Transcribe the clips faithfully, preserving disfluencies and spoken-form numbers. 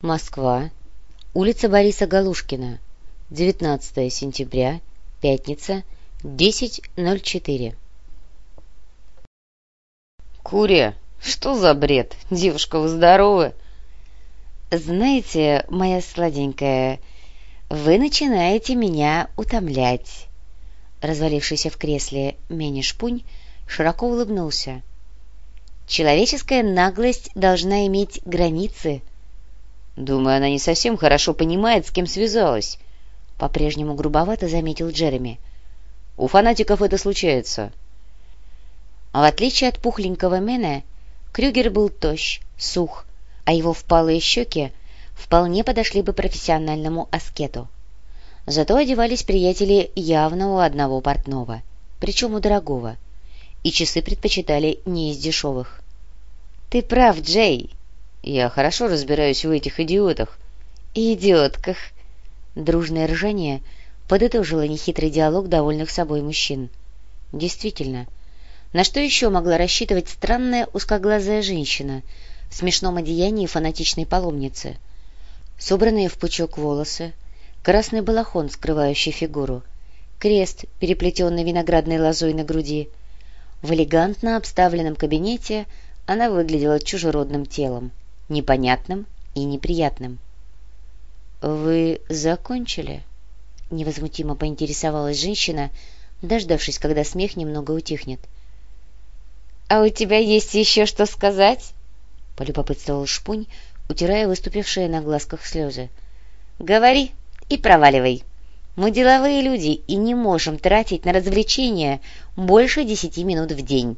Москва. Улица Бориса Галушкина. девятнадцатое сентября. Пятница. десять ноль четыре. Куря, что за бред? Девушка, вы здоровы? Знаете, моя сладенькая, вы начинаете меня утомлять. Развалившийся в кресле Мени Шпунь широко улыбнулся. Человеческая наглость должна иметь границы. Думаю, она не совсем хорошо понимает, с кем связалась. По-прежнему грубовато заметил Джереми. У фанатиков это случается. В отличие от пухленького Мэна, Крюгер был тощ, сух, а его впалые щеки вполне подошли бы профессиональному аскету. Зато одевались приятели явно у одного портного, причем у дорогого, и часы предпочитали не из дешевых. «Ты прав, Джей!» «Я хорошо разбираюсь в этих идиотах». «Идиотках!» Дружное ржание подытожило нехитрый диалог довольных собой мужчин. Действительно, на что еще могла рассчитывать странная узкоглазая женщина в смешном одеянии фанатичной паломницы? Собранные в пучок волосы, красный балахон, скрывающий фигуру, крест, переплетенный виноградной лозой на груди. В элегантно обставленном кабинете она выглядела чужеродным телом, непонятным и неприятным. «Вы закончили?» — невозмутимо поинтересовалась женщина, дождавшись, когда смех немного утихнет. «А у тебя есть еще что сказать?» — полюбопытствовал Шпунь, утирая выступившие на глазках слезы. «Говори и проваливай. Мы деловые люди и не можем тратить на развлечения больше десяти минут в день».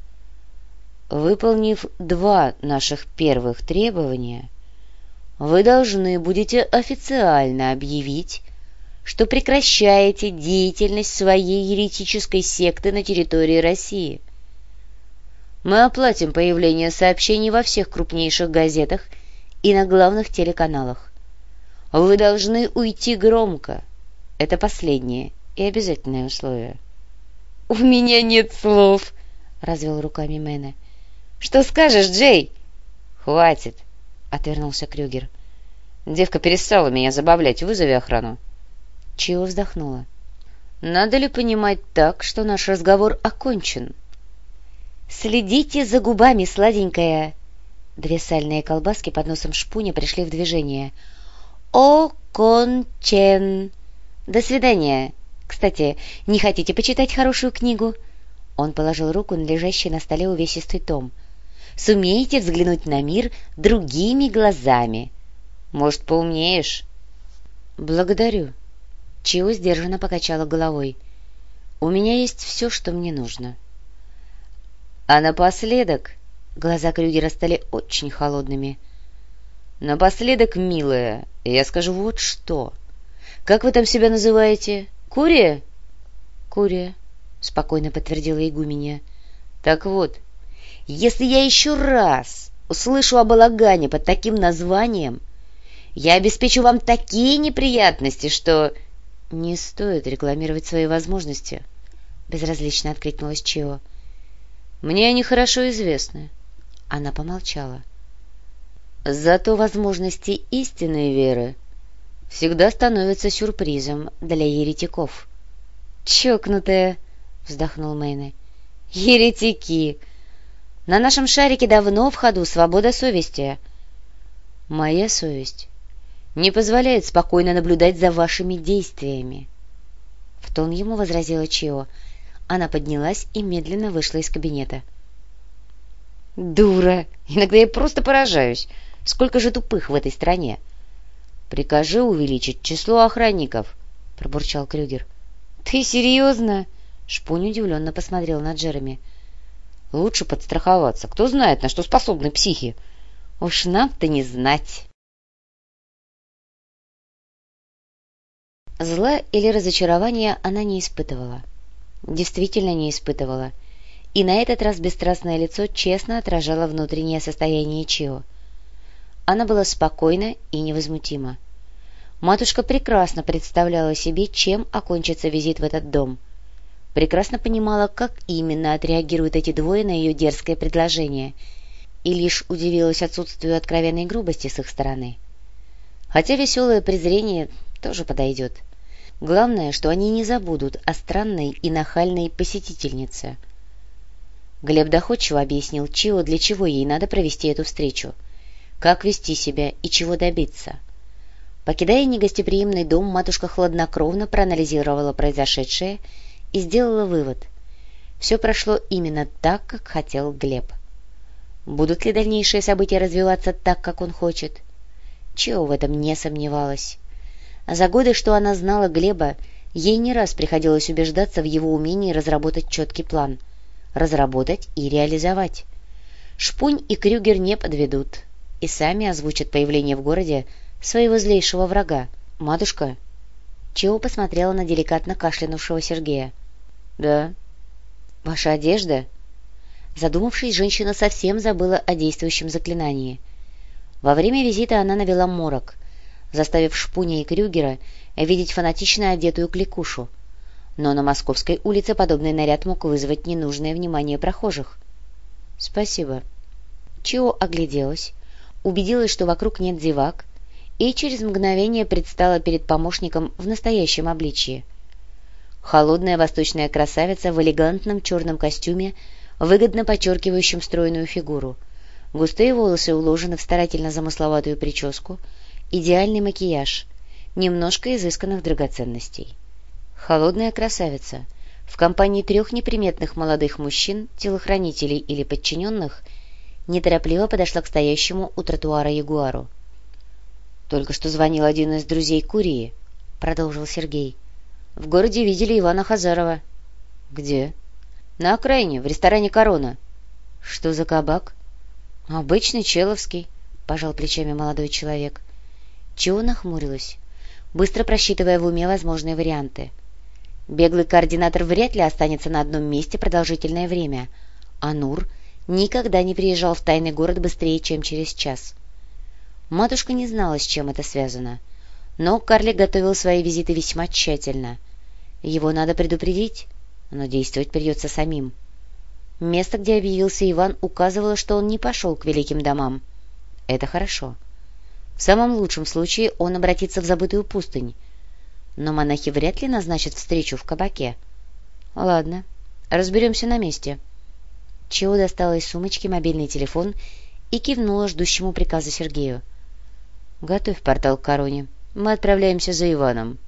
«Выполнив два наших первых требования, вы должны будете официально объявить, что прекращаете деятельность своей еретической секты на территории России. Мы оплатим появление сообщений во всех крупнейших газетах и на главных телеканалах. Вы должны уйти громко. Это последнее и обязательное условие». «У меня нет слов», — развел руками Мэна. «Что скажешь, Джей?» «Хватит», — отвернулся Крюгер. «Девка перестала меня забавлять. Вызови охрану». Чио вздохнула. «Надо ли понимать так, что наш разговор окончен?» «Следите за губами, сладенькая!» Две сальные колбаски под носом Шпуня пришли в движение. «О-кон-чен! До свидания! Кстати, не хотите почитать хорошую книгу?» Он положил руку на лежащий на столе увесистый том. «Сумеете взглянуть на мир другими глазами? Может, поумнеешь?» «Благодарю». Чио сдержанно покачала головой. «У меня есть все, что мне нужно». «А напоследок...» Глаза Крюгера стали очень холодными. «Напоследок, милая, я скажу вот что. Как вы там себя называете? Курия?» «Курия», — спокойно подтвердила игуменья. «Так вот, если я еще раз услышу о балагане под таким названием, я обеспечу вам такие неприятности, что...» «Не стоит рекламировать свои возможности», — безразлично откликнулась Чио. «Мне они хорошо известны». Она помолчала. «Зато возможности истинной веры всегда становятся сюрпризом для еретиков». «Чокнутая», — вздохнул Мэйне. «Еретики! На нашем шарике давно в ходу свобода совести». «Моя совесть не позволяет спокойно наблюдать за вашими действиями», — в тон ему возразила Чио. Она поднялась и медленно вышла из кабинета. «Дура! Иногда я просто поражаюсь. Сколько же тупых в этой стране!» «Прикажи увеличить число охранников», — пробурчал Крюгер. «Ты серьезно?» — Шпунь удивленно посмотрел на Джереми. «Лучше подстраховаться. Кто знает, на что способны психи». «Уж нам-то не знать». Зла или разочарования она не испытывала. Действительно не испытывала. И на этот раз бесстрастное лицо честно отражало внутреннее состояние Чио. Она была спокойна и невозмутима. Матушка прекрасно представляла себе, чем окончится визит в этот дом. Прекрасно понимала, как именно отреагируют эти двое на ее дерзкое предложение, и лишь удивилась отсутствию откровенной грубости с их стороны. Хотя веселое презрение тоже подойдет. Главное, что они не забудут о странной и нахальной посетительнице. Глеб доходчиво объяснил Чио, для чего ей надо провести эту встречу, как вести себя и чего добиться. Покидая негостеприимный дом, матушка хладнокровно проанализировала произошедшее и сделала вывод. Все прошло именно так, как хотел Глеб. Будут ли дальнейшие события развиваться так, как он хочет? Чио в этом не сомневалась. За годы, что она знала Глеба, ей не раз приходилось убеждаться в его умении разработать четкий план, разработать и реализовать. Шпунь и Крюгер не подведут и сами озвучат появление в городе своего злейшего врага. «Матушка?» Чио посмотрела на деликатно кашлянувшего Сергея. «Да». «Ваша одежда?» Задумавшись, женщина совсем забыла о действующем заклинании. Во время визита она навела морок, заставив Шпуня и Крюгера видеть фанатично одетую кликушу. Но на Московской улице подобный наряд мог вызвать ненужное внимание прохожих. «Спасибо». Чио огляделась, убедилась, что вокруг нет зевак, и через мгновение предстала перед помощником в настоящем обличье. Холодная восточная красавица в элегантном черном костюме, выгодно подчеркивающем стройную фигуру. Густые волосы уложены в старательно замысловатую прическу, идеальный макияж, немножко изысканных драгоценностей. Холодная красавица в компании трех неприметных молодых мужчин, телохранителей или подчиненных, неторопливо подошла к стоящему у тротуара ягуару. «Только что звонил один из друзей Курии», — продолжил Сергей. «В городе видели Ивана Хазарова». «Где?» «На окраине, в ресторане «Корона». «Что за кабак?» «Обычный человский», — пожал плечами молодой человек. Чио нахмурилась, быстро просчитывая в уме возможные варианты. Беглый координатор вряд ли останется на одном месте продолжительное время, а Нур никогда не приезжал в тайный город быстрее, чем через час. Матушка не знала, с чем это связано, но карлик готовил свои визиты весьма тщательно. Его надо предупредить, но действовать придется самим. Место, где объявился Иван, указывало, что он не пошел к великим домам. Это хорошо. В самом лучшем случае он обратится в забытую пустынь, но монахи вряд ли назначат встречу в кабаке. Ладно, разберемся на месте. Чио достала из сумочки мобильный телефон и кивнула ждущему приказа Сергею. «Готовь портал к Короне. Мы отправляемся за Иваном».